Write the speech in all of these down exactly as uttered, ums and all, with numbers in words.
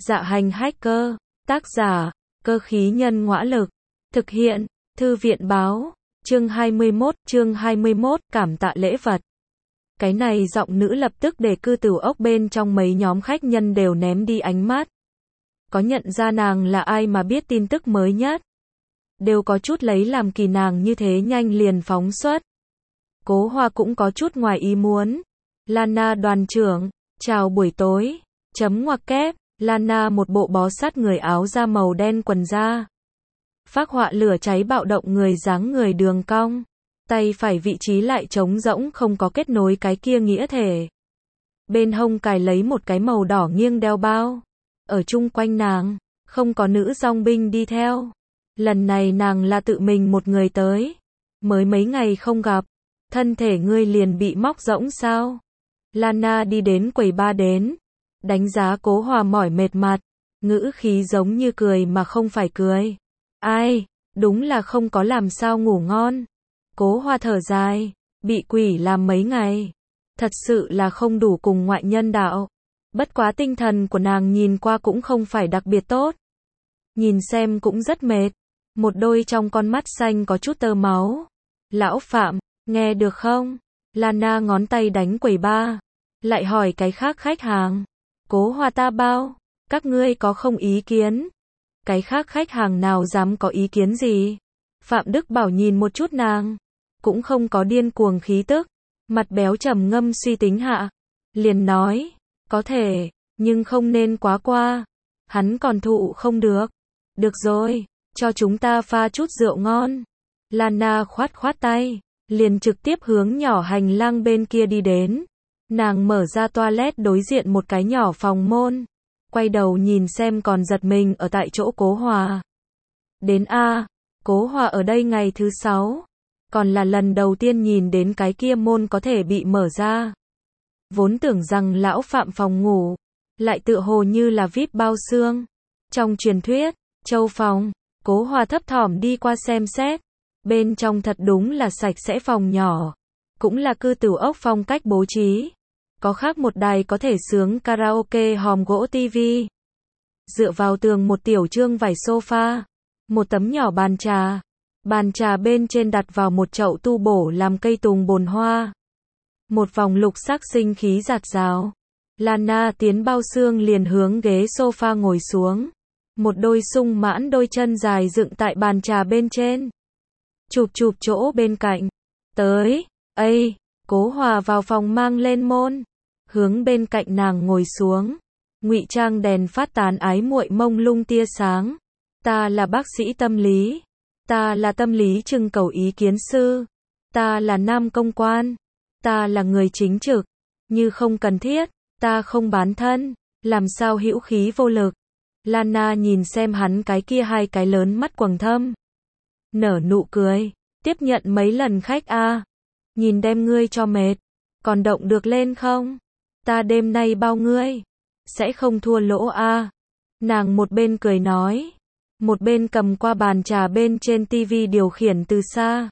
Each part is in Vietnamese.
Dạ hành hacker, tác giả, cơ khí nhân ngõa lực, thực hiện, thư viện báo, chương hai mươi mốt, chương hai mươi mốt, cảm tạ lễ vật. Cái này giọng nữ lập tức để cư tửu ốc bên trong mấy nhóm khách nhân đều ném đi ánh mắt. Có nhận ra nàng là ai mà biết tin tức mới nhất. Đều có chút lấy làm kỳ nàng như thế nhanh liền phóng xuất. Cố Hoa cũng có chút ngoài ý muốn. Lana đoàn trưởng, chào buổi tối, chấm ngoặc kép, Lana một bộ bó sát người áo da màu đen quần da. Phác họa lửa cháy bạo động người dáng người đường cong. Tay phải vị trí lại trống rỗng không có kết nối cái kia nghĩa thể. Bên hông cài lấy một cái màu đỏ nghiêng đeo bao. Ở chung quanh nàng, không có nữ dòng binh đi theo. Lần này nàng là tự mình một người tới. Mới mấy ngày không gặp, thân thể ngươi liền bị móc rỗng sao? Lana đi đến quầy ba đến, đánh giá Cố Hoa mỏi mệt mặt, ngữ khí giống như cười mà không phải cười. Ai, đúng là không có làm sao ngủ ngon. Cố Hoa thở dài, bị quỷ làm mấy ngày, thật sự là không đủ cùng ngoại nhân đạo. Bất quá tinh thần của nàng nhìn qua cũng không phải đặc biệt tốt. Nhìn xem cũng rất mệt, một đôi trong con mắt xanh có chút tơ máu. Lão Phạm, nghe được không? Lana ngón tay đánh quầy ba, lại hỏi cái khác khách hàng. Cố Hoa ta bao, các ngươi có không ý kiến? Cái khác khách hàng nào dám có ý kiến gì? Phạm Đức Bảo nhìn một chút nàng, cũng không có điên cuồng khí tức, mặt béo trầm ngâm suy tính hạ, liền nói, có thể, nhưng không nên quá qua, hắn còn thụ không được. Được rồi, cho chúng ta pha chút rượu ngon. Lana khoát khoát tay, liền trực tiếp hướng nhỏ hành lang bên kia đi đến. Nàng mở ra toilet đối diện một cái nhỏ phòng môn, quay đầu nhìn xem còn giật mình ở tại chỗ Cố Hoa. Đến a, Cố Hoa ở đây ngày thứ sáu, còn là lần đầu tiên nhìn đến cái kia môn có thể bị mở ra. Vốn tưởng rằng lão Phạm phòng ngủ, lại tựa hồ như là vi ai pi bao xương. Trong truyền thuyết, châu phòng, Cố Hoa thấp thỏm đi qua xem xét. Bên trong thật đúng là sạch sẽ phòng nhỏ, cũng là cư tửu ốc phong cách bố trí. Có khác một đài có thể sướng karaoke hòm gỗ tivi. Dựa vào tường một tiểu trương vải sofa, một tấm nhỏ bàn trà. Bàn trà bên trên đặt vào một chậu tu bổ làm cây tùng bồn hoa. Một vòng lục sắc sinh khí giạt rào. Lana tiến bao xương liền hướng ghế sofa ngồi xuống. Một đôi sung mãn đôi chân dài dựng tại bàn trà bên trên. Chụp chụp chỗ bên cạnh. Tới, ây, Cố Hoa vào phòng mang lên môn. Hướng bên cạnh nàng ngồi xuống. Ngụy trang đèn phát tán ái muội mông lung tia sáng. Ta là bác sĩ tâm lý. Ta là tâm lý trưng cầu ý kiến sư. Ta là nam công quan. Ta là người chính trực. Như không cần thiết, ta không bán thân. Làm sao hữu khí vô lực. Lana nhìn xem hắn cái kia hai cái lớn mắt quầng thâm. Nở nụ cười. Tiếp nhận mấy lần khách a à. Nhìn đem ngươi cho mệt. Còn động được lên không? Ta đêm nay bao ngươi. Sẽ không thua lỗ a à. Nàng một bên cười nói. Một bên cầm qua bàn trà bên trên tivi điều khiển từ xa.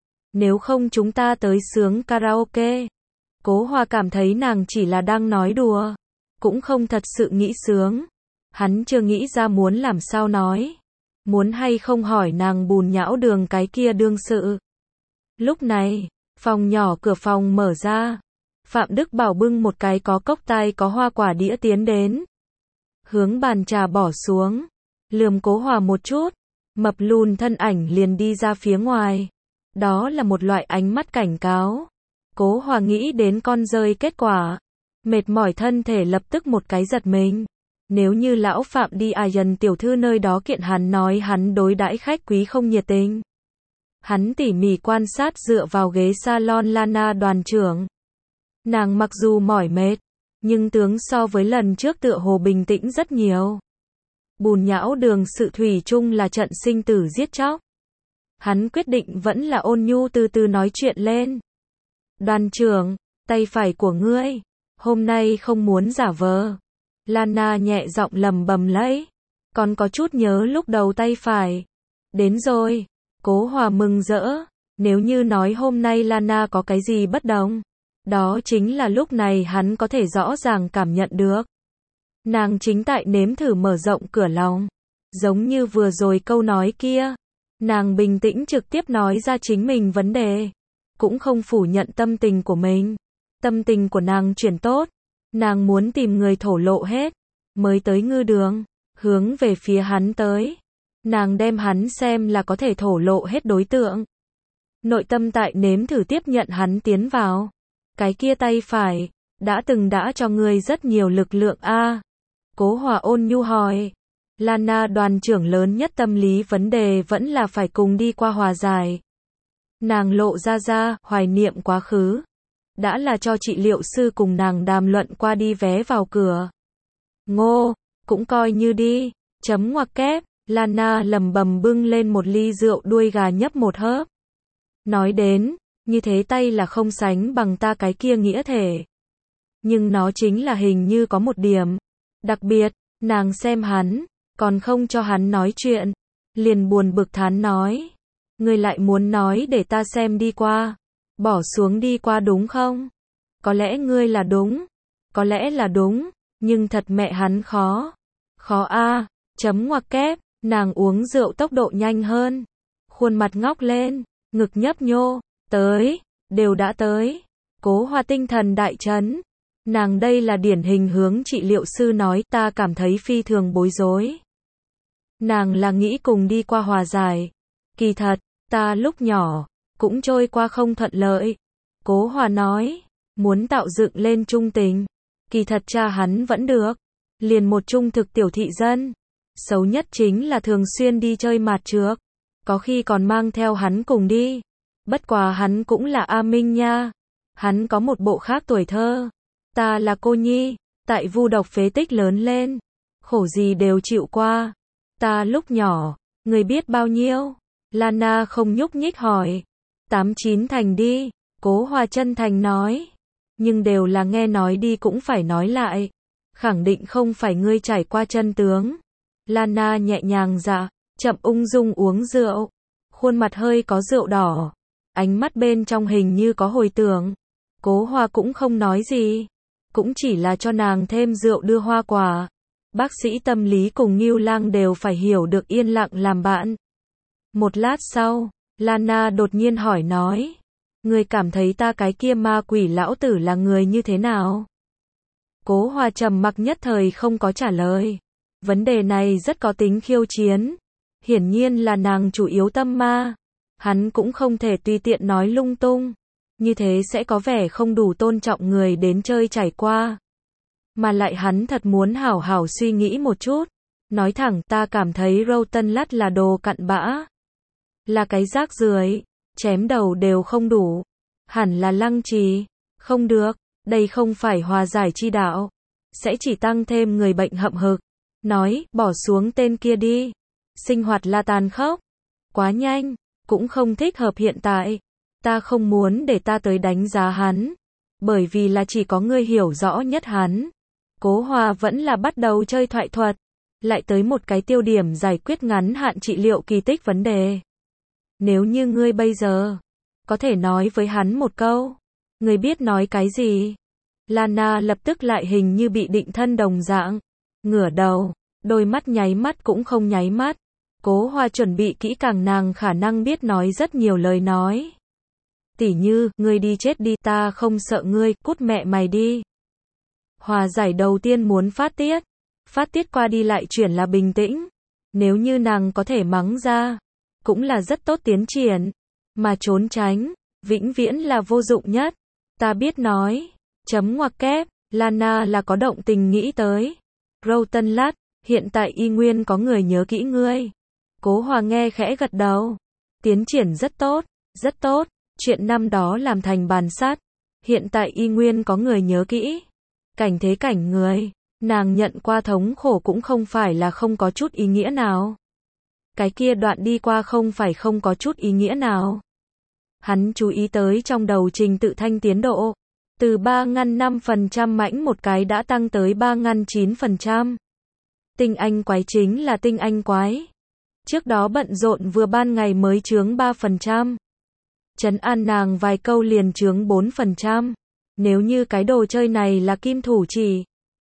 Nếu không chúng ta tới sướng karaoke. Cố Hoa cảm thấy nàng chỉ là đang nói đùa. Cũng không thật sự nghĩ sướng. Hắn chưa nghĩ ra muốn làm sao nói. Muốn hay không hỏi nàng bùn nhão đường cái kia đương sự. Lúc này, phòng nhỏ cửa phòng mở ra. Phạm Đức Bảo bưng một cái có cốc tai có hoa quả đĩa tiến đến. Hướng bàn trà bỏ xuống. Lườm Cố Hoa một chút. Mập lùn thân ảnh liền đi ra phía ngoài. Đó là một loại ánh mắt cảnh cáo. Cố Hoa nghĩ đến con rơi kết quả. Mệt mỏi thân thể lập tức một cái giật mình. Nếu như lão Phạm đi à dần tiểu thư nơi đó kiện hắn nói hắn đối đãi khách quý không nhiệt tình. Hắn tỉ mỉ quan sát dựa vào ghế salon Lana đoàn trưởng. Nàng mặc dù mỏi mệt, nhưng tướng so với lần trước tựa hồ bình tĩnh rất nhiều. Bùn nhão đường sự thủy chung là trận sinh tử giết chóc. Hắn quyết định vẫn là ôn nhu từ từ nói chuyện lên. Đoàn trưởng, tay phải của ngươi, hôm nay không muốn giả vờ. Lana nhẹ giọng lầm bầm lấy. Còn có chút nhớ lúc đầu tay phải. Đến rồi. Cố Hoa mừng rỡ. Nếu như nói hôm nay Lana có cái gì bất đồng. Đó chính là lúc này hắn có thể rõ ràng cảm nhận được. Nàng chính tại nếm thử mở rộng cửa lòng. Giống như vừa rồi câu nói kia. Nàng bình tĩnh trực tiếp nói ra chính mình vấn đề. Cũng không phủ nhận tâm tình của mình. Tâm tình của nàng chuyển tốt. Nàng muốn tìm người thổ lộ hết. Mới tới ngư đường. Hướng về phía hắn tới. Nàng đem hắn xem là có thể thổ lộ hết đối tượng. Nội tâm tại nếm thử tiếp nhận hắn tiến vào. Cái kia tay phải. Đã từng đã cho ngươi rất nhiều lực lượng a. À, Cố Hòa ôn nhu hỏi. Lana đoàn trưởng lớn nhất tâm lý vấn đề vẫn là phải cùng đi qua hòa giải. Nàng lộ ra ra, hoài niệm quá khứ. Đã là cho trị liệu sư cùng nàng đàm luận qua đi vé vào cửa. Ngô, cũng coi như đi. Chấm ngoặc kép, Lana lầm bầm bưng lên một ly rượu đuôi gà nhấp một hớp. Nói đến, như thế tay là không sánh bằng ta cái kia nghĩa thể. Nhưng nó chính là hình như có một điểm. Đặc biệt, nàng xem hắn, còn không cho hắn nói chuyện. Liền buồn bực thán nói. Ngươi lại muốn nói để ta xem đi qua. Bỏ xuống đi qua đúng không? Có lẽ ngươi là đúng. Có lẽ là đúng. Nhưng thật mẹ hắn khó. Khó a. À, chấm ngoặc kép, nàng uống rượu tốc độ nhanh hơn. Khuôn mặt ngóc lên, ngực nhấp nhô. Tới, đều đã tới. Cố Hòa tinh thần đại chấn. Nàng đây là điển hình hướng trị liệu sư nói, ta cảm thấy phi thường bối rối. Nàng là nghĩ cùng đi qua hòa giải. Kỳ thật, ta lúc nhỏ, cũng trôi qua không thuận lợi. Cố Hòa nói, muốn tạo dựng lên trung tình. Kỳ thật cha hắn vẫn được. Liền một trung thực tiểu thị dân. Xấu nhất chính là thường xuyên đi chơi mạt trước. Có khi còn mang theo hắn cùng đi. Bất quá hắn cũng là A Minh nha. Hắn có một bộ khác tuổi thơ. Ta là cô nhi, tại vu độc phế tích lớn lên. Khổ gì đều chịu qua. Ta lúc nhỏ, người biết bao nhiêu? Lana không nhúc nhích hỏi. Tám chín thành đi, Cố Hòa chân thành nói. Nhưng đều là nghe nói đi cũng phải nói lại. Khẳng định không phải ngươi trải qua chân tướng. Lana nhẹ nhàng dạ, chậm ung dung uống rượu. Khuôn mặt hơi có rượu đỏ. Ánh mắt bên trong hình như có hồi tưởng. Cố Hòa cũng không nói gì. Cũng chỉ là cho nàng thêm rượu đưa hoa quả. Bác sĩ tâm lý cùng Ngưu Lang đều phải hiểu được yên lặng làm bạn. Một lát sau, Lana đột nhiên hỏi nói. Ngươi cảm thấy ta cái kia ma quỷ lão tử là người như thế nào? Cố Hòa trầm mặc nhất thời không có trả lời. Vấn đề này rất có tính khiêu chiến. Hiển nhiên là nàng chủ yếu tâm ma. Hắn cũng không thể tùy tiện nói lung tung. Như thế sẽ có vẻ không đủ tôn trọng người đến chơi trải qua. Mà lại hắn thật muốn hảo hảo suy nghĩ một chút. Nói thẳng, ta cảm thấy Râu Lát là đồ cặn bã. Là cái rác rưởi, chém đầu đều không đủ. Hẳn là lăng trì. Không được, đây không phải hòa giải chi đạo. Sẽ chỉ tăng thêm người bệnh hậm hực. Nói, bỏ xuống tên kia đi. Sinh hoạt là tàn khốc. Quá nhanh, cũng không thích hợp hiện tại. Ta không muốn để ta tới đánh giá hắn. Bởi vì là chỉ có ngươi hiểu rõ nhất hắn. Cố Hòa vẫn là bắt đầu chơi thoại thuật. Lại tới một cái tiêu điểm giải quyết ngắn hạn trị liệu kỳ tích vấn đề. Nếu như ngươi bây giờ có thể nói với hắn một câu. Ngươi biết nói cái gì? Lana lập tức lại hình như bị định thân đồng dạng. Ngửa đầu, đôi mắt nháy mắt cũng không nháy mắt. Cố Hòa chuẩn bị kỹ càng nàng khả năng biết nói rất nhiều lời nói. Tỉ như, ngươi đi chết đi, ta không sợ ngươi, cút mẹ mày đi. Hòa giải đầu tiên muốn phát tiết. Phát tiết qua đi lại chuyển là bình tĩnh. Nếu như nàng có thể mắng ra, cũng là rất tốt tiến triển. Mà trốn tránh, vĩnh viễn là vô dụng nhất. Ta biết nói. Chấm ngoặc kép, Lana là có động tình nghĩ tới. Râu Lát, hiện tại y nguyên có người nhớ kỹ ngươi. Cố Hòa nghe khẽ gật đầu. Tiến triển rất tốt, rất tốt. Chuyện năm đó làm thành bàn sát. Hiện tại y nguyên có người nhớ kỹ. Cảnh thế cảnh người. Nàng nhận qua thống khổ cũng không phải là không có chút ý nghĩa nào. Cái kia đoạn đi qua không phải không có chút ý nghĩa nào. Hắn chú ý tới trong đầu trình tự thanh tiến độ. Từ ba ngăn năm phần trăm mãnh một cái đã tăng tới ba ngăn chín phần trăm. Tinh anh quái chính là tinh anh quái. Trước đó bận rộn vừa ban ngày mới chướng ba phần trăm. Trấn an nàng vài câu liền chướng bốn phần trăm. Nếu như cái đồ chơi này là kim thủ chỉ,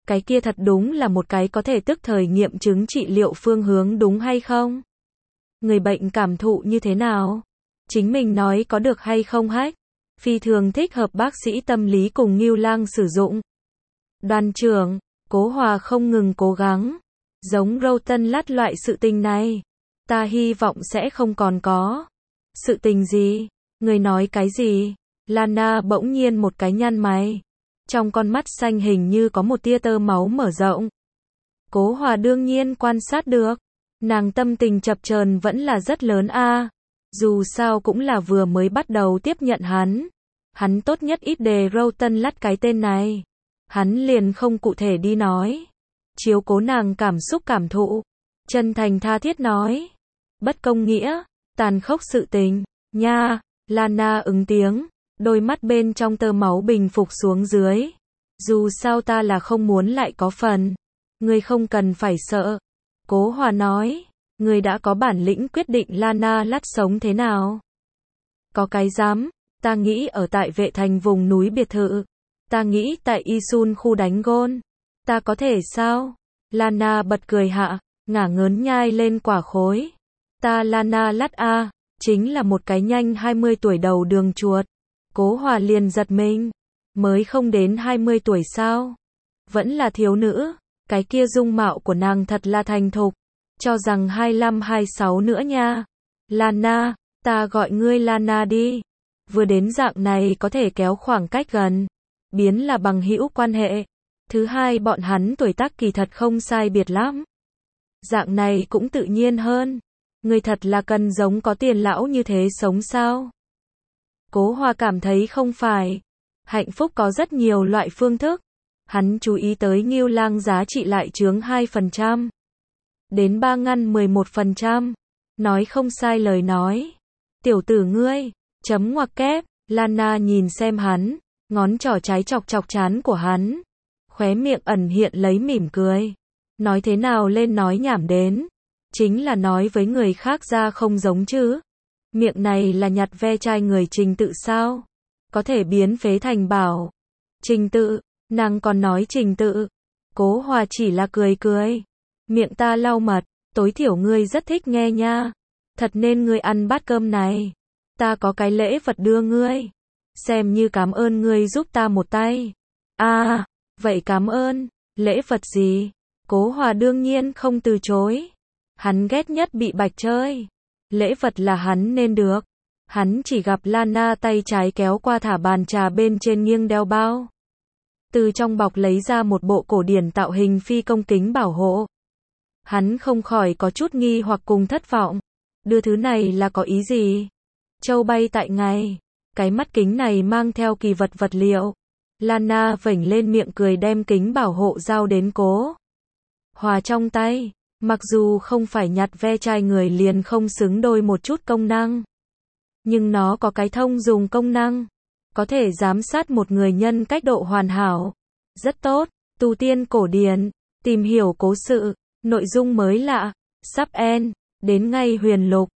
Cái kia thật đúng là một cái có thể tức thời nghiệm chứng trị liệu phương hướng đúng hay không? Người bệnh cảm thụ như thế nào? Chính mình nói có được hay không hách? Phi thường thích hợp bác sĩ tâm lý cùng Ngưu Lang sử dụng. Đoàn trưởng, Cố Hòa không ngừng cố gắng. Giống Râu Tân Lắt loại sự tình này. Ta hy vọng sẽ không còn có. Sự tình gì? Người nói cái gì? Lana bỗng nhiên một cái nhăn mày. Trong con mắt xanh hình như có một tia tơ máu mở rộng. Cố Hòa đương nhiên quan sát được. Nàng tâm tình chập chờn vẫn là rất lớn a. À. Dù sao cũng là vừa mới bắt đầu tiếp nhận hắn. Hắn tốt nhất ít đề Râu-Tân Lắt cái tên này. Hắn liền không cụ thể đi nói. Chiếu cố nàng cảm xúc cảm thụ. Chân thành tha thiết nói. Bất công nghĩa, tàn khốc sự tình, nha. Lana ứng tiếng. Đôi mắt bên trong tơ máu bình phục xuống dưới. Dù sao ta là không muốn lại có phần. Ngươi không cần phải sợ. Cố Hòa nói. Ngươi đã có bản lĩnh quyết định Lana Lắt sống thế nào. Có cái dám. Ta nghĩ ở tại Vệ Thành vùng núi biệt thự. Ta nghĩ tại Isun khu đánh gôn. Ta có thể sao? Lana bật cười hạ. Ngả ngớn nhai lên quả khối. Ta Lana Lắt a. Chính là một cái nhanh hai mươi tuổi đầu đường chuột. Cố Hòa liền giật mình. Mới không đến hai mươi tuổi sao? Vẫn là thiếu nữ. Cái kia dung mạo của nàng thật là thành thục. Cho rằng hai lăm hai sáu nữa nha. Lana, ta gọi ngươi Lana đi. Vừa đến dạng này có thể kéo khoảng cách gần. Biến là bằng hữu quan hệ. Thứ hai bọn hắn tuổi tác kỳ thật không sai biệt lắm. Dạng này cũng tự nhiên hơn. Ngươi thật là cần giống có tiền lão như thế sống sao? Cố Hòa cảm thấy không phải. Hạnh phúc có rất nhiều loại phương thức. Hắn chú ý tới Ngưu Lang giá trị lại chướng hai phần trăm. Đến ba ngăn mười một phần trăm. Nói không sai lời nói. Tiểu tử ngươi. Chấm ngoặc kép. Lana nhìn xem hắn. Ngón trỏ trái chọc chọc trán của hắn. Khóe miệng ẩn hiện lấy mỉm cười. Nói thế nào lên nói nhảm đến. Chính là nói với người khác ra không giống chứ. Miệng này là nhặt ve chai người Trình Tự sao? Có thể biến phế thành bảo. Trình Tự, nàng còn nói Trình Tự. Cố Hòa chỉ là cười cười. Miệng ta lau mật, tối thiểu ngươi rất thích nghe nha. Thật nên ngươi ăn bát cơm này. Ta có cái lễ vật đưa ngươi. Xem như cảm ơn ngươi giúp ta một tay. À, vậy cảm ơn. Lễ vật gì? Cố Hòa đương nhiên không từ chối. Hắn ghét nhất bị bạch chơi. Lễ vật là hắn nên được. Hắn chỉ gặp Lana tay trái kéo qua thả bàn trà bên trên nghiêng đeo bao. Từ trong bọc lấy ra một bộ cổ điển tạo hình phi công kính bảo hộ. Hắn không khỏi có chút nghi hoặc cùng thất vọng. Đưa thứ này là có ý gì? Châu bay tại ngày. Cái mắt kính này mang theo kỳ vật vật liệu. Lana vểnh lên miệng cười đem kính bảo hộ giao đến Cố Hòa trong tay. Mặc dù không phải nhặt ve chai người liền không xứng đôi một chút công năng. Nhưng nó có cái thông dùng công năng. Có thể giám sát một người nhân cách độ hoàn hảo. Rất tốt. Tu tiên cổ điển. Tìm hiểu cố sự. Nội dung mới lạ. Sắp end. Đến ngay huyền lục.